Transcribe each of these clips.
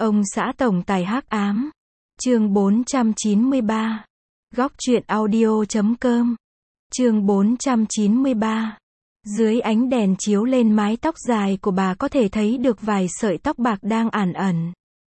Ông xã tổng tài hắc ám. Chương 493. Góc truyện audio.com. Chương 493. Dưới ánh đèn chiếu lên mái tóc dài của bà có thể thấy được vài sợi tóc bạc đang ẩn ẩn.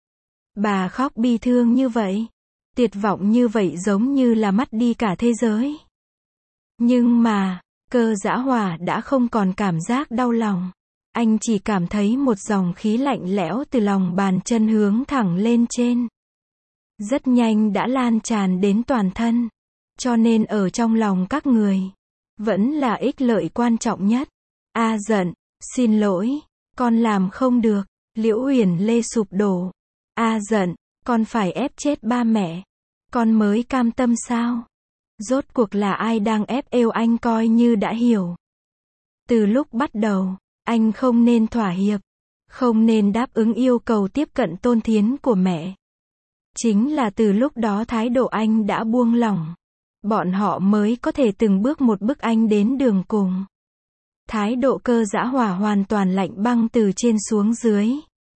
Bà khóc bi thương như vậy, tuyệt vọng như vậy, giống như là mất đi cả thế giới. Nhưng mà, Cơ Dã Hòa đã không còn cảm giác đau lòng. Anh chỉ cảm thấy một dòng khí lạnh lẽo từ lòng bàn chân hướng thẳng lên trên. Rất nhanh đã lan tràn đến toàn thân. Cho nên ở trong lòng các người, vẫn là ích lợi quan trọng nhất. Giận, xin lỗi, con làm không được. Liễu Uyển Lê sụp đổ. Giận, con phải ép chết ba mẹ. Con mới cam tâm sao? Rốt cuộc là ai đang ép êu anh, coi như đã hiểu. Từ lúc bắt đầu, anh không nên thỏa hiệp, không nên đáp ứng yêu cầu tiếp cận Tôn Thiến của mẹ. Chính là từ lúc đó thái độ anh đã buông lỏng, bọn họ mới có thể từng bước một bước anh đến đường cùng. Thái độ Cơ Dã Hòa hoàn toàn lạnh băng từ trên xuống dưới.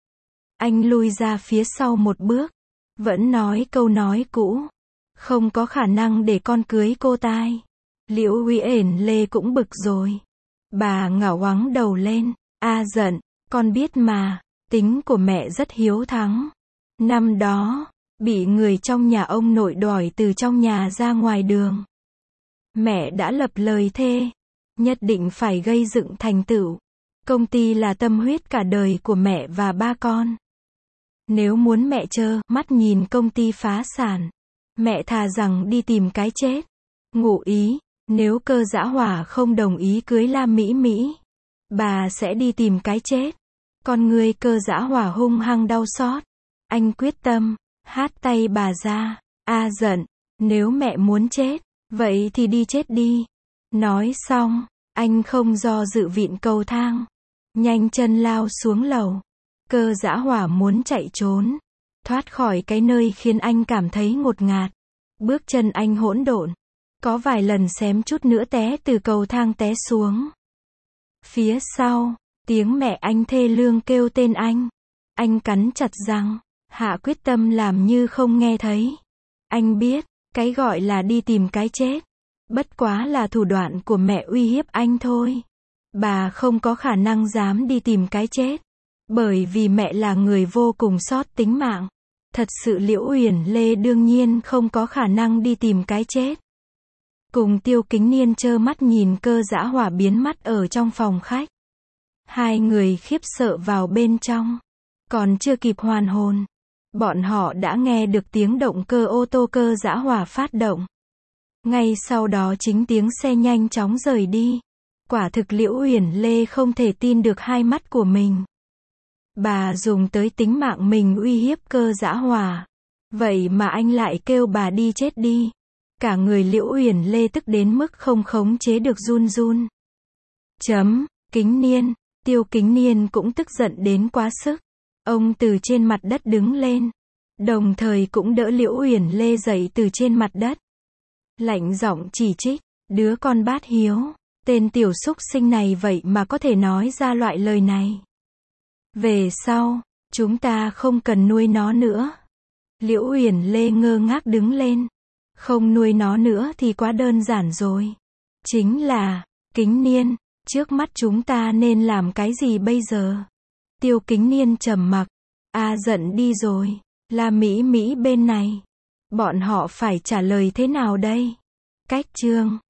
Anh lui ra phía sau một bước, vẫn nói câu nói cũ. Không có khả năng để con cưới cô tai. Liễu Uyển Lê cũng bực rồi. Bà ngảo ngoáng đầu lên. Giận, con biết mà, tính của mẹ rất hiếu thắng. Năm đó, bị người trong nhà ông nội đòi từ trong nhà ra ngoài đường. Mẹ đã lập lời thề, nhất định phải gây dựng thành tựu. Công ty là tâm huyết cả đời của mẹ và ba con. Nếu muốn mẹ trơ mắt nhìn công ty phá sản, mẹ thà rằng đi tìm cái chết. Ngụ ý, nếu Cơ Dã Hòa không đồng ý cưới La Mỹ Mỹ, bà sẽ đi tìm cái chết. Con người Cơ Dã Hòa hung hăng đau xót. Anh quyết tâm, hát tay bà ra. Giận, nếu mẹ muốn chết, vậy thì đi chết đi. Nói xong, anh không do dự vịn cầu thang, nhanh chân lao xuống lầu. Cơ Dã Hòa muốn chạy trốn, thoát khỏi cái nơi khiến anh cảm thấy ngột ngạt. Bước chân anh hỗn độn, có vài lần xém chút nữa té từ cầu thang té xuống. Phía sau, tiếng mẹ anh thê lương kêu tên anh. Anh cắn chặt răng, hạ quyết tâm làm như không nghe thấy. Anh biết, cái gọi là đi tìm cái chết, bất quá là thủ đoạn của mẹ uy hiếp anh thôi. Bà không có khả năng dám đi tìm cái chết, bởi vì mẹ là người vô cùng xót tính mạng. Thật sự Liễu Uyển Lê đương nhiên không có khả năng đi tìm cái chết. Cùng Tiêu Kính Niên trơ mắt nhìn Cơ Dã Hòa biến mất ở trong phòng khách. Hai người khiếp sợ vào bên trong. Còn chưa kịp hoàn hồn, bọn họ đã nghe được tiếng động cơ ô tô Cơ Dã Hòa phát động. Ngay sau đó chính tiếng xe nhanh chóng rời đi. Quả thực Liễu Uyển Lê không thể tin được hai mắt của mình. Bà dùng tới tính mạng mình uy hiếp Cơ Dã Hòa. Vậy mà anh lại kêu bà đi chết đi. Cả người Liễu Uyển Lê tức đến mức không khống chế được run run. Kính Niên, Tiêu Kính Niên cũng tức giận đến quá sức. Ông từ trên mặt đất đứng lên, đồng thời cũng đỡ Liễu Uyển Lê dậy từ trên mặt đất. Lạnh giọng chỉ trích, đứa con bát hiếu, tên tiểu súc sinh này vậy mà có thể nói ra loại lời này. Về sau, chúng ta không cần nuôi nó nữa. Liễu Uyển Lê ngơ ngác đứng lên. Không nuôi nó nữa thì quá đơn giản rồi. Chính là, Kính Niên, trước mắt chúng ta nên làm cái gì bây giờ? Tiêu Kính Niên trầm mặc. Giận đi rồi. La Mỹ Mỹ bên này, bọn họ phải trả lời thế nào đây? Cách chương